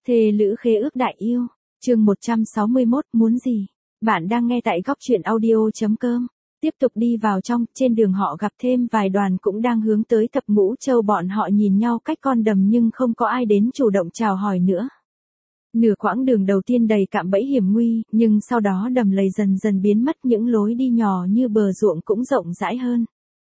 Thề lữ khế ước đại yêu, chương 161, muốn gì? Bạn đang nghe tại góc truyện audio.com. Tiếp tục đi vào trong, trên đường họ gặp thêm vài đoàn cũng đang hướng tới Thập Ngũ Châu, bọn họ nhìn nhau cách con đầm nhưng không có ai đến chủ động chào hỏi nữa. Nửa quãng đường đầu tiên đầy cạm bẫy hiểm nguy, nhưng sau đó đầm lầy dần dần biến mất, những lối đi nhỏ như bờ ruộng cũng rộng rãi hơn.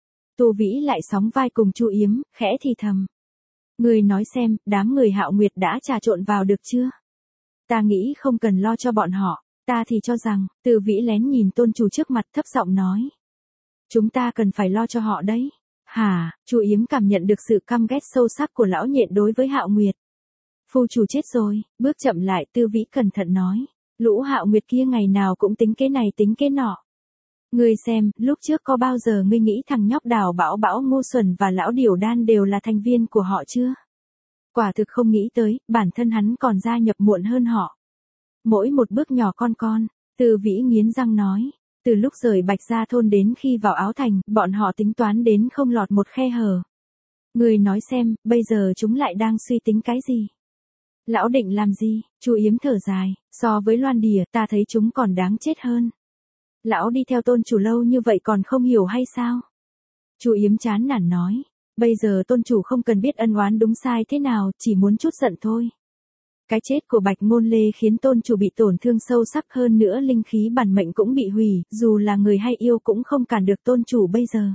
Tô Vĩ lại sóng vai cùng Chu Yếm, khẽ thì thầm. Người nói xem, đám người Hạo Nguyệt đã trà trộn vào được chưa? Ta nghĩ không cần lo cho bọn họ, ta thì cho rằng, Từ Vĩ lén nhìn tôn chủ trước mặt thấp giọng nói. Chúng ta cần phải lo cho họ đấy. Hả, Chu Yếm cảm nhận được sự căm ghét sâu sắc của lão nhện đối với Hạo Nguyệt. Phu chủ chết rồi, bước chậm lại Tư Vĩ cẩn thận nói. Lũ Hạo Nguyệt kia ngày nào cũng tính kế này tính kế nọ. Ngươi xem, lúc trước có bao giờ ngươi nghĩ thằng nhóc Đào Bảo Bảo, Ngô Xuẩn và lão Điểu Đan đều là thành viên của họ chưa? Quả thực không nghĩ tới, bản thân hắn còn gia nhập muộn hơn họ. Mỗi một bước nhỏ con, Từ Vĩ nghiến răng nói. Từ lúc rời Bạch Gia thôn đến khi vào Áo Thành, bọn họ tính toán đến không lọt một khe hở. Ngươi nói xem, bây giờ chúng lại đang suy tính cái gì? Lão định làm gì? Chu Yếm thở dài, so với Loan Đìa, ta thấy chúng còn đáng chết hơn. Lão đi theo tôn chủ lâu như vậy còn không hiểu hay sao? Chu Yếm chán nản nói, bây giờ tôn chủ không cần biết ân oán đúng sai thế nào, chỉ muốn chút giận thôi. Cái chết của Bạch Ngôn Lê khiến tôn chủ bị tổn thương sâu sắc, hơn nữa linh khí bản mệnh cũng bị hủy, dù là người hay yêu cũng không cản được tôn chủ bây giờ.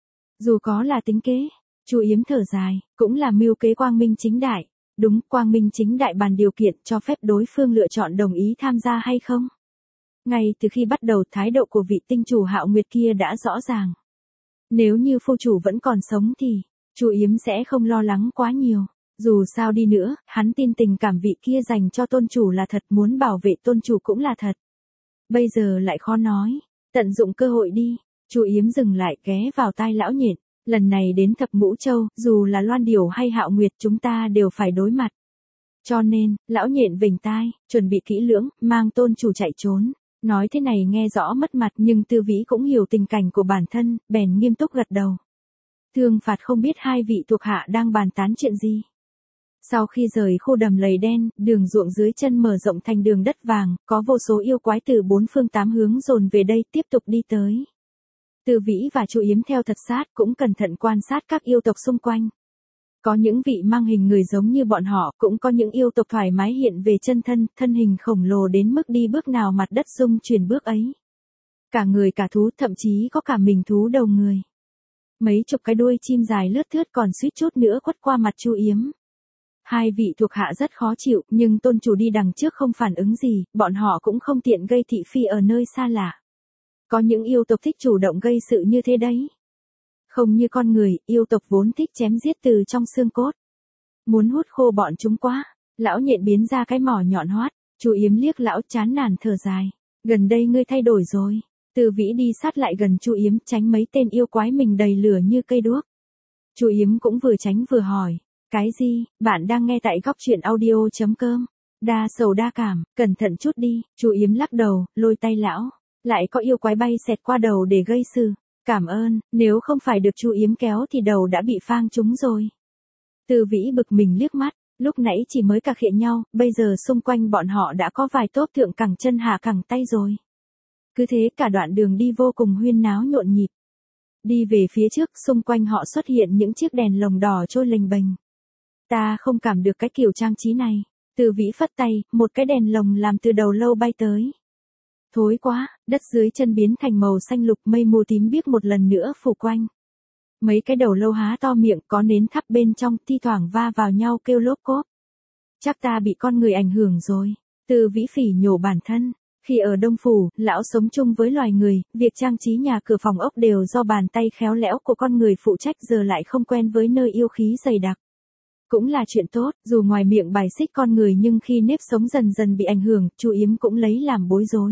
Dù có là tính kế, Chu Yếm thở dài, cũng là mưu kế quang minh chính đại. Đúng, quang minh chính đại bàn điều kiện cho phép đối phương lựa chọn đồng ý tham gia hay không. Ngay từ khi bắt đầu, thái độ của vị tinh chủ Hạo Nguyệt kia đã rõ ràng. Nếu như phu chủ vẫn còn sống thì, Chu Yếm sẽ không lo lắng quá nhiều. Dù sao đi nữa, hắn tin tình cảm vị kia dành cho tôn chủ là thật, muốn bảo vệ tôn chủ cũng là thật. Bây giờ lại khó nói, tận dụng cơ hội đi. Chu Yếm dừng lại ghé vào tai lão nhện. Lần này đến Thập Ngũ Châu, dù là Loan Điểu hay Hạo Nguyệt chúng ta đều phải đối mặt. Cho nên, lão nhện vểnh tai, chuẩn bị kỹ lưỡng, mang tôn chủ chạy trốn. Nói thế này nghe rõ mất mặt, nhưng Tư Vĩ cũng hiểu tình cảnh của bản thân, bèn nghiêm túc gật đầu. Thương phạt không biết hai vị thuộc hạ đang bàn tán chuyện gì. Sau khi rời khu đầm lầy đen, đường ruộng dưới chân mở rộng thành đường đất vàng, có vô số yêu quái từ bốn phương tám hướng dồn về đây tiếp tục đi tới. Từ Vĩ và Chu Yếm theo thật sát, cũng cẩn thận quan sát các yêu tộc xung quanh. Có những vị mang hình người giống như bọn họ, cũng có những yêu tộc thoải mái hiện về chân thân, thân hình khổng lồ đến mức đi bước nào mặt đất rung chuyển bước ấy. Cả người cả thú, thậm chí có cả mình thú đầu người. Mấy chục cái đuôi chim dài lướt thướt còn suýt chút nữa quất qua mặt Chu Yếm. Hai vị thuộc hạ rất khó chịu, nhưng tôn chủ đi đằng trước không phản ứng gì, bọn họ cũng không tiện gây thị phi ở nơi xa lạ. Có những yêu tộc thích chủ động gây sự như thế đấy. Không như con người, yêu tộc vốn thích chém giết từ trong xương cốt. Muốn hút khô bọn chúng quá. Lão nhện biến ra cái mỏ nhọn hoắt. Chu Yếm liếc lão chán nản thở dài. Gần đây ngươi thay đổi rồi. Từ Vĩ đi sát lại gần Chu Yếm, tránh mấy tên yêu quái mình đầy lửa như cây đuốc. Chu Yếm cũng vừa tránh vừa hỏi. Cái gì? Bạn đang nghe tại góc truyện audio.com. Đa sầu đa cảm, cẩn thận chút đi. Chu Yếm lắc đầu, lôi tay lão. Lại có yêu quái bay xẹt qua đầu để gây sự. Cảm ơn, nếu không phải được Chu Yếm kéo thì đầu đã bị phang trúng rồi. Từ Vĩ bực mình liếc mắt, lúc nãy chỉ mới cà khịa nhau, bây giờ xung quanh bọn họ đã có vài tốp thượng cẳng chân hạ cẳng tay rồi. Cứ thế cả đoạn đường đi vô cùng huyên náo nhộn nhịp. Đi về phía trước, xung quanh họ xuất hiện những chiếc đèn lồng đỏ trôi lềnh bềnh. Ta không cảm được cái kiểu trang trí này. Từ Vĩ phất tay, một cái đèn lồng làm từ đầu lâu bay tới. Thối quá, đất dưới chân biến thành màu xanh lục, mây mù tím biếc một lần nữa phủ quanh. Mấy cái đầu lâu há to miệng, có nến thắp bên trong, thi thoảng va vào nhau kêu lốp cốp. Chắc ta bị con người ảnh hưởng rồi. Từ Vĩ phỉ nhổ bản thân. Khi ở Đông Phủ, lão sống chung với loài người, việc trang trí nhà cửa phòng ốc đều do bàn tay khéo léo của con người phụ trách, giờ lại không quen với nơi yêu khí dày đặc. Cũng là chuyện tốt, dù ngoài miệng bài xích con người nhưng khi nếp sống dần dần bị ảnh hưởng, Chu Yếm cũng lấy làm bối rối.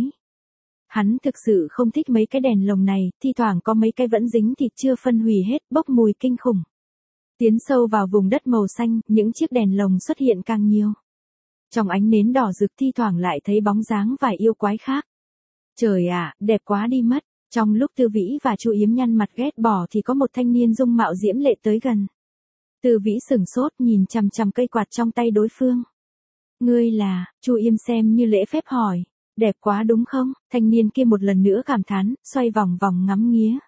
Hắn thực sự không thích mấy cái đèn lồng này, thi thoảng có mấy cái vẫn dính thịt chưa phân hủy hết, bốc mùi kinh khủng. Tiến sâu vào vùng đất màu xanh, những chiếc đèn lồng xuất hiện càng nhiều. Trong ánh nến đỏ rực thi thoảng lại thấy bóng dáng vài yêu quái khác. Trời ạ, đẹp quá đi mất. Trong lúc Tư Vĩ và Chu Yếm nhăn mặt ghét bỏ thì có một thanh niên dung mạo diễm lệ tới gần. Tư Vĩ sửng sốt nhìn chằm chằm cây quạt trong tay đối phương. Ngươi là, Chu Yếm xem như lễ phép hỏi. Đẹp quá đúng không? Thanh niên kia một lần nữa cảm thán, xoay vòng vòng ngắm nghía.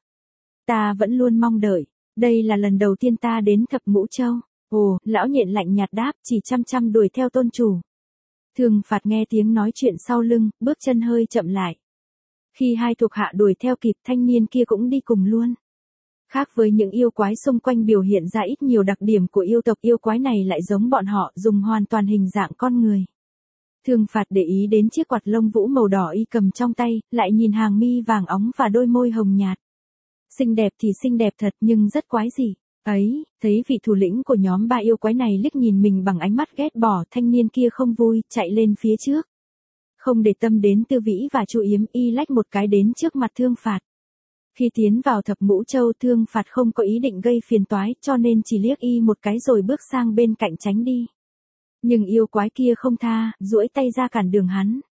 Ta vẫn luôn mong đợi. Đây là lần đầu tiên ta đến Thập Ngũ Châu. Ồ, lão nhện lạnh nhạt đáp, chỉ chăm chăm đuổi theo tôn chủ. Thường Phạt nghe tiếng nói chuyện sau lưng, bước chân hơi chậm lại. Khi hai thuộc hạ đuổi theo kịp, thanh niên kia cũng đi cùng luôn. Khác với những yêu quái xung quanh biểu hiện ra ít nhiều đặc điểm của yêu tộc, yêu quái này lại giống bọn họ, dùng hoàn toàn hình dạng con người. Thường Phạt để ý đến chiếc quạt lông vũ màu đỏ y cầm trong tay, lại nhìn hàng mi vàng óng và đôi môi hồng nhạt. Xinh đẹp thì xinh đẹp thật nhưng rất quái dị. Ấy, thấy vị thủ lĩnh của nhóm ba yêu quái này liếc nhìn mình bằng ánh mắt ghét bỏ, thanh niên kia không vui, chạy lên phía trước. Không để tâm đến Tư Vĩ và Chu Yếm, y lách một cái đến trước mặt Thương Phạt. Khi tiến vào Thập Ngũ Châu, Thương Phạt không có ý định gây phiền toái, cho nên chỉ liếc y một cái rồi bước sang bên cạnh tránh đi. Nhưng yêu quái kia không tha, duỗi tay ra cản đường hắn.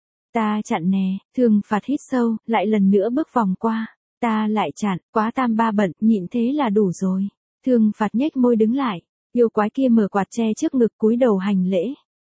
Ta chặn nè, Thương Phạt hít sâu, lại lần nữa bước vòng qua. Ta lại chặn, quá tam ba bận, nhịn thế là đủ rồi. Thương Phạt nhếch môi đứng lại, yêu quái kia mở quạt che trước ngực cúi đầu hành lễ.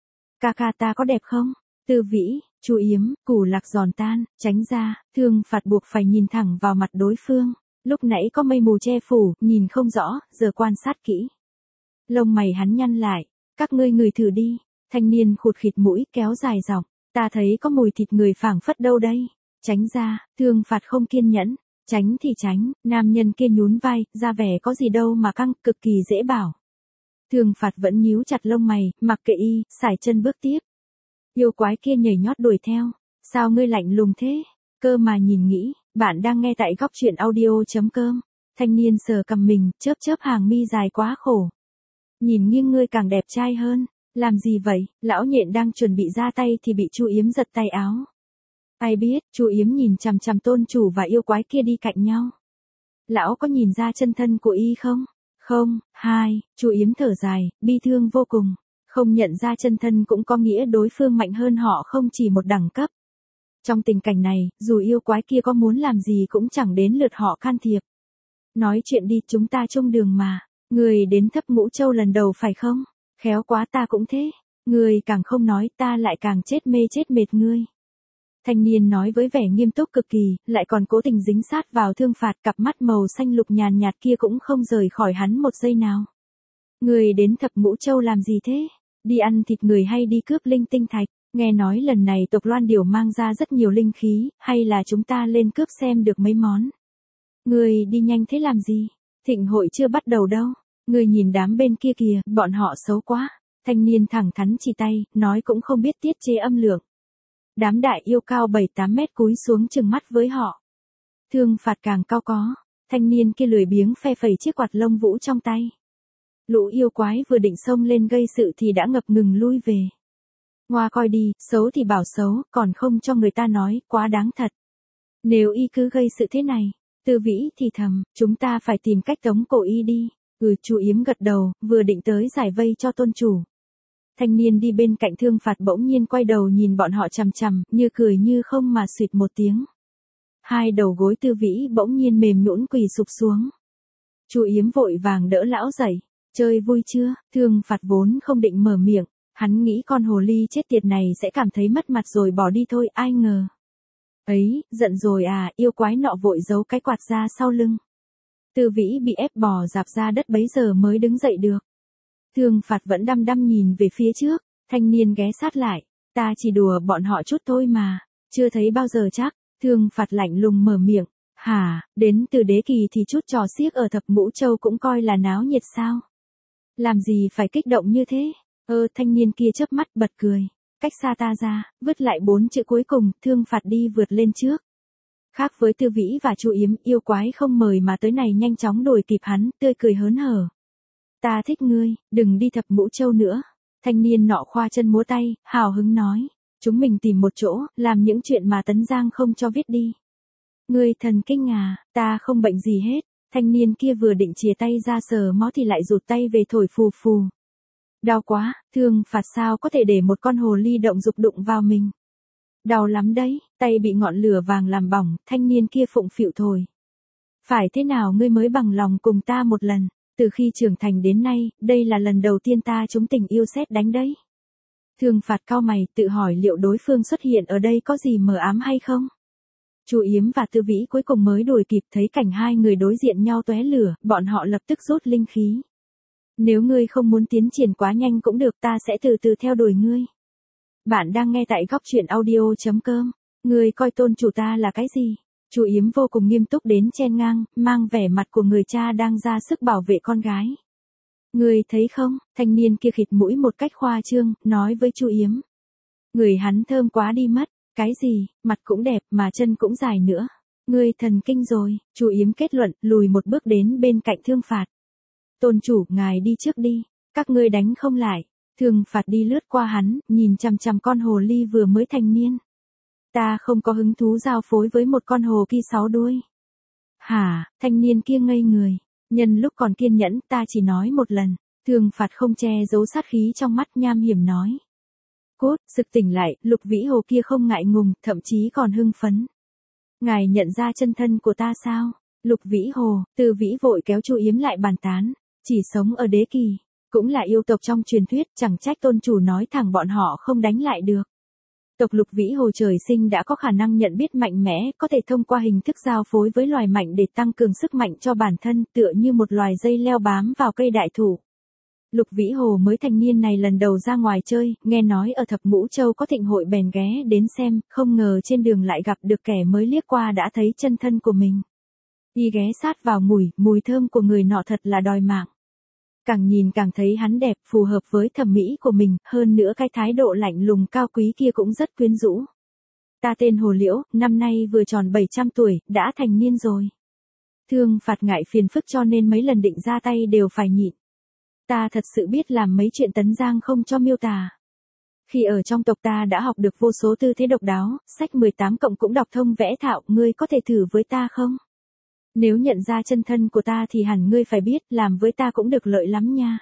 Ca ca ta có đẹp không? Tư Vĩ, Chu Yếm, Củ Lạc giòn tan, tránh ra, Thương Phạt buộc phải nhìn thẳng vào mặt đối phương. Lúc nãy có mây mù che phủ, nhìn không rõ, giờ quan sát kỹ. Lông mày hắn nhăn lại, các ngươi ngửi thử đi. Thanh niên khụt khịt mũi kéo dài giọng, ta thấy có mùi thịt người phảng phất đâu đây. Tránh ra, Thương Phạt không kiên nhẫn. Tránh thì tránh, nam nhân kia nhún vai, ra vẻ có gì đâu mà căng, cực kỳ dễ bảo. Thương Phạt vẫn nhíu chặt lông mày, mặc kệ y, sải chân bước tiếp. Yêu quái kia nhảy nhót đuổi theo. Sao ngươi lạnh lùng thế? Cơ mà nhìn nghĩ, bạn đang nghe tại góc truyện audio.com. Thanh niên sờ cầm mình, chớp chớp hàng mi dài quá khổ. Nhìn nghiêng ngươi càng đẹp trai hơn. Làm gì vậy? Lão nhện đang chuẩn bị ra tay thì bị Chu Yếm giật tay áo. Ai biết, Chu Yếm nhìn chằm chằm tôn chủ và yêu quái kia đi cạnh nhau. Lão có nhìn ra chân thân của y không? Không. Chu Yếm thở dài, bi thương vô cùng. Không nhận ra chân thân cũng có nghĩa đối phương mạnh hơn họ không chỉ một đẳng cấp. Trong tình cảnh này, dù yêu quái kia có muốn làm gì cũng chẳng đến lượt họ can thiệp. Nói chuyện đi, chúng ta chung đường mà. Người đến Thập Ngũ Châu lần đầu phải không? Khéo quá, ta cũng thế. Người càng không nói, ta lại càng chết mê chết mệt ngươi. Thanh niên nói với vẻ nghiêm túc cực kỳ, lại còn cố tình dính sát vào Thương Phạt, cặp mắt màu xanh lục nhàn nhạt kia cũng không rời khỏi hắn một giây nào. Người đến Thập Ngũ Châu làm gì thế? Đi ăn thịt người hay đi cướp linh tinh thạch? Nghe nói lần này tộc Loan Điểu mang ra rất nhiều linh khí, hay là chúng ta lên cướp xem được mấy món? Người đi nhanh thế làm gì? Thịnh hội chưa bắt đầu đâu. Người nhìn đám bên kia kìa, bọn họ xấu quá. Thanh niên thẳng thắn chỉ tay, nói cũng không biết tiết chế âm lượng. Đám đại yêu cao 7-8 mét cúi xuống chừng mắt với họ. Thương Phạt càng cao có. Thanh niên kia lười biếng phe phẩy chiếc quạt lông vũ trong tay. Lũ yêu quái vừa định xông lên gây sự thì đã ngập ngừng lui về. Ngoa coi đi, xấu thì bảo xấu, còn không cho người ta nói, quá đáng thật. Nếu y cứ gây sự thế này, Tư Vĩ thì thầm, chúng ta phải tìm cách tống cổ y đi. Chu Yếm gật đầu, vừa định tới giải vây cho tôn chủ. Thanh niên đi bên cạnh Thương Phạt bỗng nhiên quay đầu nhìn bọn họ chằm chằm, như cười như không mà xuyệt một tiếng. Hai đầu gối Tư Vĩ bỗng nhiên mềm nhũn quỳ sụp xuống. Chu Yếm vội vàng đỡ lão dậy. Chơi vui chưa? Thương Phạt vốn không định mở miệng, hắn nghĩ con hồ ly chết tiệt này sẽ cảm thấy mất mặt rồi bỏ đi thôi, ai ngờ. Ấy, giận rồi à, yêu quái nọ vội giấu cái quạt ra sau lưng. Tư Vĩ bị ép bò dạp ra đất bấy giờ mới đứng dậy được. Thương Phạt vẫn đăm đăm nhìn về phía trước, thanh niên ghé sát lại, ta chỉ đùa bọn họ chút thôi mà, chưa thấy bao giờ chắc. Thương Phạt lạnh lùng mở miệng, hả, đến từ đế kỳ thì chút trò xiếc ở Thập Ngũ Châu cũng coi là náo nhiệt sao? Làm gì phải kích động như thế? Thanh niên kia chớp mắt bật cười, cách xa ta ra, vứt lại 4 chữ cuối cùng, Thương Phạt đi vượt lên trước. Khác với Tư Vĩ và Chu Yếm, yêu quái không mời mà tới này nhanh chóng đuổi kịp hắn, tươi cười hớn hở. Ta thích ngươi, đừng đi Thập Ngũ Châu nữa. Thanh niên nọ khoa chân múa tay, hào hứng nói. Chúng mình tìm một chỗ, làm những chuyện mà Tấn Giang không cho viết đi. Ngươi thần kinh à, ta không bệnh gì hết. Thanh niên kia vừa định chìa tay ra sờ mó thì lại rụt tay về thổi phù phù. Đau quá, Thương Phạt sao có thể để một con hồ ly động dục đụng vào mình. Đau lắm đấy, tay bị ngọn lửa vàng làm bỏng, thanh niên kia phụng phịu thổi. Phải thế nào ngươi mới bằng lòng cùng ta một lần? Từ khi trưởng thành đến nay, đây là lần đầu tiên ta trúng tình yêu sét đánh đấy. Thương Phạt cau mày, tự hỏi liệu đối phương xuất hiện ở đây có gì mờ ám hay không. Chu Yếm và Tư Vĩ cuối cùng mới đuổi kịp thấy cảnh hai người đối diện nhau tóe lửa, bọn họ lập tức rút linh khí. Nếu ngươi không muốn tiến triển quá nhanh cũng được, ta sẽ từ từ theo đuổi ngươi. Bạn đang nghe tại góc truyện audio.com. Ngươi coi tôn chủ ta là cái gì? Chu Yếm vô cùng nghiêm túc đến chen ngang, mang vẻ mặt của người cha đang ra sức bảo vệ con gái. Ngươi thấy không, thanh niên kia khịt mũi một cách khoa trương, nói với Chu Yếm. Người hắn thơm quá đi mất, cái gì, mặt cũng đẹp mà chân cũng dài nữa. Ngươi thần kinh rồi, Chu Yếm kết luận, lùi một bước đến bên cạnh Thương Phạt. Tôn chủ, ngài đi trước đi, các ngươi đánh không lại. Thương Phạt đi lướt qua hắn, nhìn chằm chằm con hồ ly vừa mới thành niên. Ta không có hứng thú giao phối với một con hồ kỳ 6 đuôi. Hả, thanh niên kia ngây người. Nhân lúc còn kiên nhẫn, ta chỉ nói một lần. Thương Phạt không che giấu sát khí trong mắt, nham hiểm nói. Cốt, sực tỉnh lại, Lục Vĩ Hồ kia không ngại ngùng, thậm chí còn hưng phấn. Ngài nhận ra chân thân của ta sao? Lục Vĩ Hồ, Tư Vĩ vội kéo Chu Yếm lại bàn tán. Chỉ sống ở đế kỳ, cũng là yêu tộc trong truyền thuyết, chẳng trách tôn chủ nói thẳng bọn họ không đánh lại được. Tộc Lục Vĩ Hồ trời sinh đã có khả năng nhận biết mạnh mẽ, có thể thông qua hình thức giao phối với loài mạnh để tăng cường sức mạnh cho bản thân, tựa như một loài dây leo bám vào cây đại thụ. Lục Vĩ Hồ mới thành niên này lần đầu ra ngoài chơi, nghe nói ở Thập Ngũ Châu có thịnh hội bèn ghé đến xem, không ngờ trên đường lại gặp được kẻ mới liếc qua đã thấy chân thân của mình. Y ghé sát vào mùi thơm của người nọ thật là đòi mạng. Càng nhìn càng thấy hắn đẹp, phù hợp với thẩm mỹ của mình, hơn nữa cái thái độ lạnh lùng cao quý kia cũng rất quyến rũ. Ta tên Hồ Liễu, năm nay vừa tròn 700 tuổi, đã thành niên rồi. Thương Phạt ngại phiền phức cho nên mấy lần định ra tay đều phải nhịn. Ta thật sự biết làm mấy chuyện tấn giang không cho miêu tả. Khi ở trong tộc ta đã học được vô số tư thế độc đáo, sách 18 cộng cũng đọc thông vẽ thạo, ngươi có thể thử với ta không? Nếu nhận ra chân thân của ta thì hẳn ngươi phải biết, làm với ta cũng được lợi lắm nha.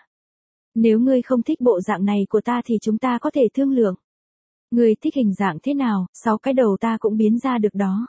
Nếu ngươi không thích bộ dạng này của ta thì chúng ta có thể thương lượng. Ngươi thích hình dạng thế nào, 6 cái đầu ta cũng biến ra được đó.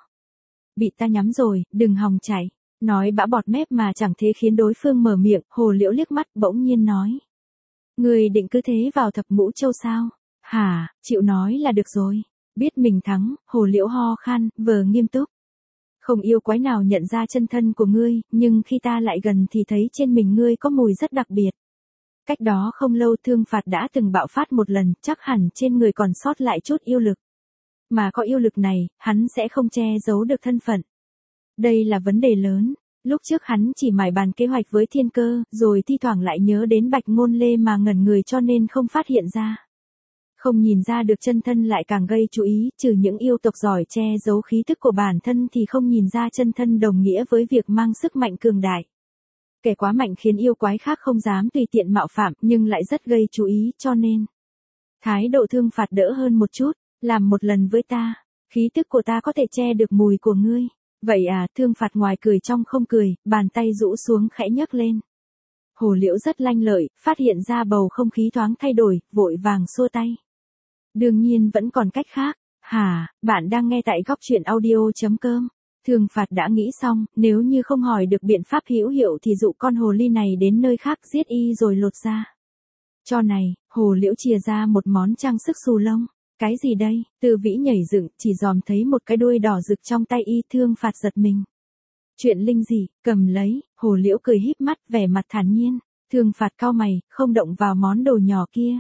Bị ta nhắm rồi, đừng hòng chạy. Nói bã bọt mép mà chẳng thế khiến đối phương mở miệng, Hồ Liễu liếc mắt bỗng nhiên nói. Ngươi định cứ thế vào Thập Ngũ Châu sao? Hả, chịu nói là được rồi. Biết mình thắng, Hồ Liễu ho khan, vờ nghiêm túc. Không yêu quái nào nhận ra chân thân của ngươi, nhưng khi ta lại gần thì thấy trên mình ngươi có mùi rất đặc biệt. Cách đó không lâu Thương Phạt đã từng bạo phát một lần, chắc hẳn trên người còn sót lại chút yêu lực. Mà có yêu lực này, hắn sẽ không che giấu được thân phận. Đây là vấn đề lớn. Lúc trước hắn chỉ mải bàn kế hoạch với Thiên Cơ, rồi thi thoảng lại nhớ đến Bạch Ngôn Lê mà ngẩn người cho nên không phát hiện ra. Không nhìn ra được chân thân lại càng gây chú ý, trừ những yêu tộc giỏi che giấu khí thức của bản thân thì không nhìn ra chân thân đồng nghĩa với việc mang sức mạnh cường đại. Kẻ quá mạnh khiến yêu quái khác không dám tùy tiện mạo phạm nhưng lại rất gây chú ý cho nên. Thái độ Thương Phạt đỡ hơn một chút, làm một lần với ta, khí tức của ta có thể che được mùi của ngươi. Vậy à, Thương Phạt ngoài cười trong không cười, bàn tay rũ xuống khẽ nhấc lên. Hồ Liễu rất lanh lợi, phát hiện ra bầu không khí thoáng thay đổi, vội vàng xua tay. Đương nhiên vẫn còn cách khác. Hả, bạn đang nghe tại góc truyện audio.com. Thương Phạt đã nghĩ xong, nếu như không hỏi được biện pháp hữu hiệu thì dụ con hồ ly này đến nơi khác giết y rồi lột ra. Cho này, Hồ Liễu chìa ra một món trang sức xù lông. Cái gì đây? Tư Vĩ nhảy dựng, chỉ dòm thấy một cái đuôi đỏ rực trong tay y. Thương Phạt giật mình. Chuyện linh gì, cầm lấy, Hồ Liễu cười híp mắt, vẻ mặt thản nhiên. Thương Phạt cau mày, không động vào món đồ nhỏ kia.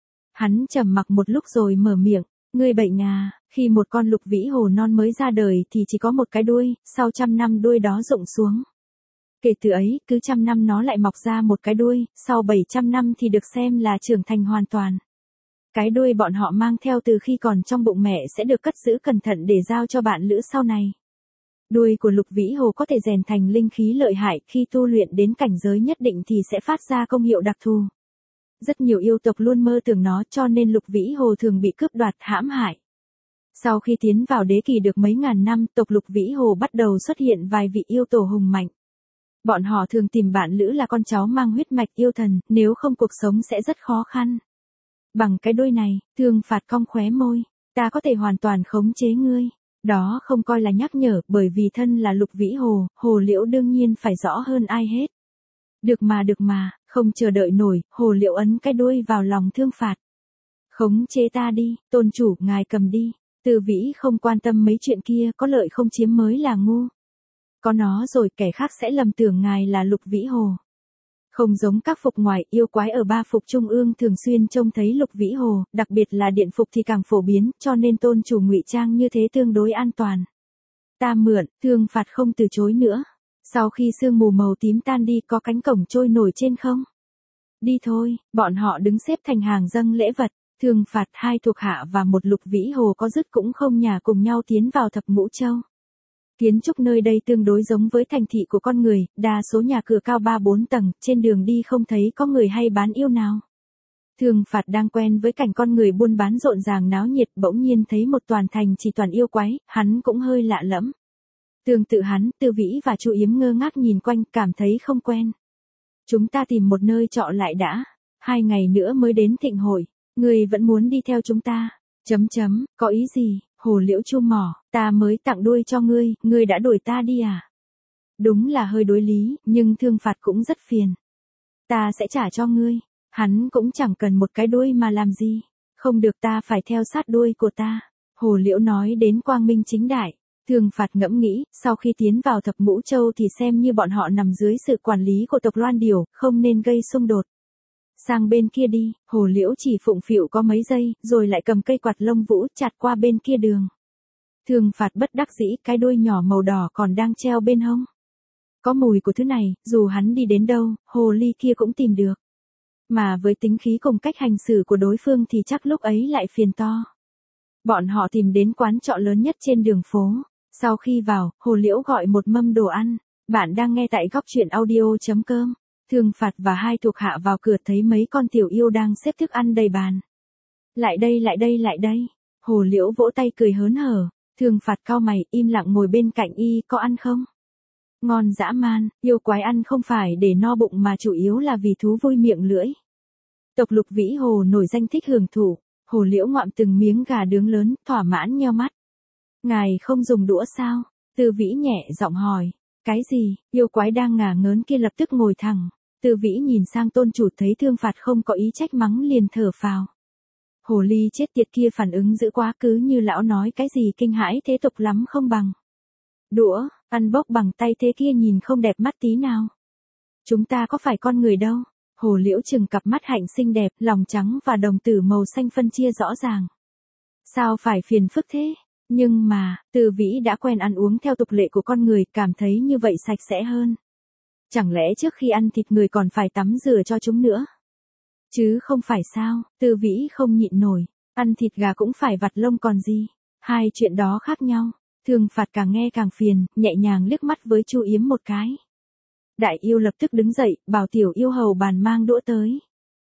Hắn trầm mặc một lúc rồi mở miệng, ngươi bệnh à, khi một con Lục Vĩ Hồ non mới ra đời thì chỉ có một cái đuôi, sau 100 năm đuôi đó rụng xuống. Kể từ ấy, cứ 100 năm nó lại mọc ra một cái đuôi, sau 700 năm thì được xem là trưởng thành hoàn toàn. Cái đuôi bọn họ mang theo từ khi còn trong bụng mẹ sẽ được cất giữ cẩn thận để giao cho bạn lữ sau này. Đuôi của Lục Vĩ Hồ có thể rèn thành linh khí lợi hại, khi tu luyện đến cảnh giới nhất định thì sẽ phát ra công hiệu đặc thù. Rất nhiều yêu tộc luôn mơ tưởng nó cho nên Lục Vĩ Hồ thường bị cướp đoạt hãm hại. Sau khi tiến vào đế kỳ được mấy ngàn năm, tộc Lục Vĩ Hồ bắt đầu xuất hiện vài vị yêu tổ hùng mạnh. Bọn họ thường tìm bạn lữ là con cháu mang huyết mạch yêu thần, nếu không cuộc sống sẽ rất khó khăn. Bằng cái đuôi này, Thương Phạt cong khóe môi, ta có thể hoàn toàn khống chế ngươi. Đó không coi là nhắc nhở, bởi vì thân là Lục Vĩ Hồ, Hồ Liễu đương nhiên phải rõ hơn ai hết. Được mà, không chờ đợi nổi, Hồ Liễu ấn cái đuôi vào lòng Thương Phạt. Khống chế ta đi, tôn chủ, ngài cầm đi. Từ Vĩ không quan tâm mấy chuyện kia, có lợi không chiếm mới là ngu. Có nó rồi kẻ khác sẽ lầm tưởng ngài là Lục Vĩ Hồ. Không giống các phục ngoài, yêu quái ở ba phục trung ương thường xuyên trông thấy Lục Vĩ Hồ, đặc biệt là điện phục thì càng phổ biến, cho nên tôn chủ ngụy trang như thế tương đối an toàn. Ta mượn, Thương Phạt không từ chối nữa. Sau khi sương mù màu tím tan đi, có cánh cổng trôi nổi trên không? Đi thôi, bọn họ đứng xếp thành hàng dâng lễ vật. Thương Phạt, 2 thuộc hạ và một Lục Vĩ Hồ có dứt cũng không nhả cùng nhau tiến vào Thập Ngũ Châu. Kiến trúc nơi đây tương đối giống với thành thị của con người, đa số nhà cửa cao 3-4 tầng, trên đường đi không thấy có người hay bán yêu nào. Thương Phạt đang quen với cảnh con người buôn bán rộn ràng náo nhiệt, bỗng nhiên thấy một toàn thành chỉ toàn yêu quái, hắn cũng hơi lạ lẫm. Tương tự hắn, Tư Vĩ và Chu Yếm ngơ ngác nhìn quanh, cảm thấy không quen. Chúng ta tìm một nơi trọ lại đã, 2 ngày nữa mới đến thịnh hội, ngươi vẫn muốn đi theo chúng ta? Có ý gì? Hồ Liễu chu mỏ, ta mới tặng đuôi cho ngươi đã đuổi ta đi à? Đúng là hơi đối lý, nhưng Thương Phạt cũng rất phiền. Ta sẽ trả cho ngươi, hắn cũng chẳng cần một cái đuôi mà làm gì. Không được, ta phải theo sát đuôi của ta. Hồ Liễu nói đến quang minh chính đại. Thương Phạt ngẫm nghĩ, sau khi tiến vào Thập Ngũ Châu thì xem như bọn họ nằm dưới sự quản lý của tộc Loan Điểu, không nên gây xung đột. Sang bên kia đi, Hồ Liễu chỉ phụng phịu có mấy giây, rồi lại cầm cây quạt lông vũ chặt qua bên kia đường. Thương Phạt bất đắc dĩ, cái đuôi nhỏ màu đỏ còn đang treo bên hông. Có mùi của thứ này, dù hắn đi đến đâu, hồ ly kia cũng tìm được. Mà với tính khí cùng cách hành xử của đối phương thì chắc lúc ấy lại phiền to. Bọn họ tìm đến quán trọ lớn nhất trên đường phố. Sau khi vào, Hồ Liễu gọi một mâm đồ ăn. Bạn đang nghe tại góc truyện audio.com. Thương Phạt và 2 thuộc hạ vào cửa thấy mấy con tiểu yêu đang xếp thức ăn đầy bàn. Lại đây. Hồ Liễu vỗ tay cười hớn hở. Thương Phạt cau mày, im lặng ngồi bên cạnh y, có ăn không? Ngon dã man, yêu quái ăn không phải để no bụng mà chủ yếu là vì thú vui miệng lưỡi. Tộc Lục Vĩ Hồ nổi danh thích hưởng thụ. Hồ Liễu ngoạm từng miếng gà nướng lớn, thỏa mãn nheo mắt. Ngài không dùng đũa sao? Tư Vĩ nhẹ giọng hỏi. Cái gì? Yêu quái đang ngả ngớn kia lập tức ngồi thẳng. Tư Vĩ nhìn sang tôn chủ thấy Thương Phạt không có ý trách mắng liền thở phào. Hồ ly chết tiệt kia phản ứng dữ quá, cứ như lão nói cái gì kinh hãi thế tục lắm không bằng. Đũa, ăn bốc bằng tay thế kia nhìn không đẹp mắt tí nào. Chúng ta có phải con người đâu. Hồ Liễu trừng cặp mắt hạnh xinh đẹp, lòng trắng và đồng tử màu xanh phân chia rõ ràng. Sao phải phiền phức thế? Nhưng mà, Tư Vĩ đã quen ăn uống theo tục lệ của con người, cảm thấy như vậy sạch sẽ hơn. Chẳng lẽ trước khi ăn thịt người còn phải tắm rửa cho chúng nữa? Chứ không phải sao, Tư Vĩ không nhịn nổi, ăn thịt gà cũng phải vặt lông còn gì. 2 chuyện đó khác nhau. Thương Phạt càng nghe càng phiền, nhẹ nhàng liếc mắt với Chu Yếm một cái. Đại yêu lập tức đứng dậy, bảo tiểu yêu hầu bàn mang đũa tới.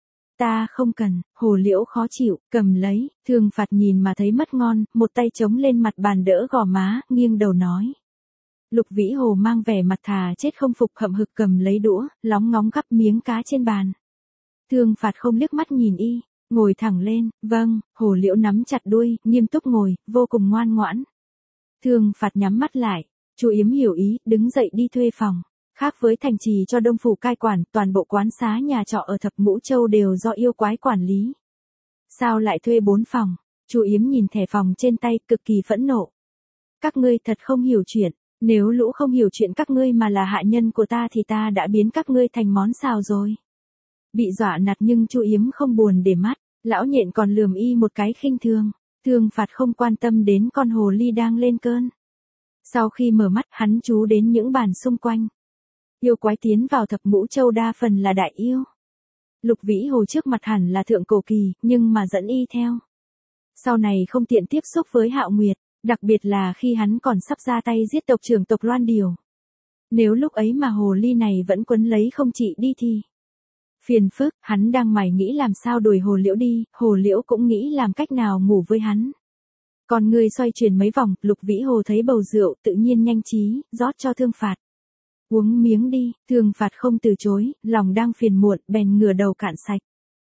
Ta không cần. Hồ Liễu khó chịu, cầm lấy. Thương Phạt nhìn mà thấy mất ngon, một tay chống lên mặt bàn đỡ gò má, nghiêng đầu nói. Lục Vĩ Hồ mang vẻ mặt thà chết không phục, hậm hực cầm lấy đũa, lóng ngóng gắp miếng cá trên bàn. Thương Phạt không liếc mắt nhìn y, ngồi thẳng lên. Vâng. Hồ Liễu nắm chặt đuôi, nghiêm túc ngồi, vô cùng ngoan ngoãn. Thương Phạt nhắm mắt lại. Chu Yếm hiểu ý, đứng dậy đi thuê phòng. Khác với thành trì cho Đông Phủ cai quản, toàn bộ quán xá nhà trọ ở Thập Ngũ Châu đều do yêu quái quản lý. Sao lại thuê 4 phòng? Chu Yếm nhìn thẻ phòng trên tay, cực kỳ phẫn nộ. Các ngươi thật không hiểu chuyện. Nếu lũ không hiểu chuyện các ngươi mà là hạ nhân của ta thì ta đã biến các ngươi thành món xào rồi. Bị dọa nạt nhưng Chu Yếm không buồn để mắt. Lão nhện còn lườm y một cái khinh thường. Thương Phạt không quan tâm đến con hồ ly đang lên cơn. Sau khi mở mắt, hắn chú đến những bàn xung quanh. Yêu quái tiến vào Thập Ngũ Châu đa phần là đại yêu. Lục Vĩ Hồ trước mặt hẳn là thượng cổ kỳ, nhưng mà dẫn y theo. Sau này không tiện tiếp xúc với Hạo Nguyệt, đặc biệt là khi hắn còn sắp ra tay giết tộc trưởng tộc Loan Điểu. Nếu lúc ấy mà hồ ly này vẫn quấn lấy không chịu đi thì phiền phức. Hắn đang mải nghĩ làm sao đuổi Hồ Liễu đi, Hồ Liễu cũng nghĩ làm cách nào ngủ với hắn. Còn người xoay chuyển mấy vòng, Lục Vĩ Hồ thấy bầu rượu, tự nhiên nhanh trí, rót cho Thương Phạt. Uống miếng đi. Thương Phạt không từ chối, lòng đang phiền muộn, bèn ngửa đầu cạn sạch.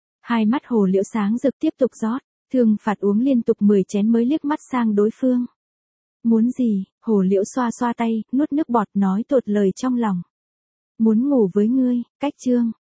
2 mắt Hồ Liễu sáng rực tiếp tục rót. Thương Phạt uống liên tục 10 chén mới liếc mắt sang đối phương. Muốn gì? Hồ Liễu xoa xoa tay, nuốt nước bọt nói tuột lời trong lòng. Muốn ngủ với ngươi. Cách chương.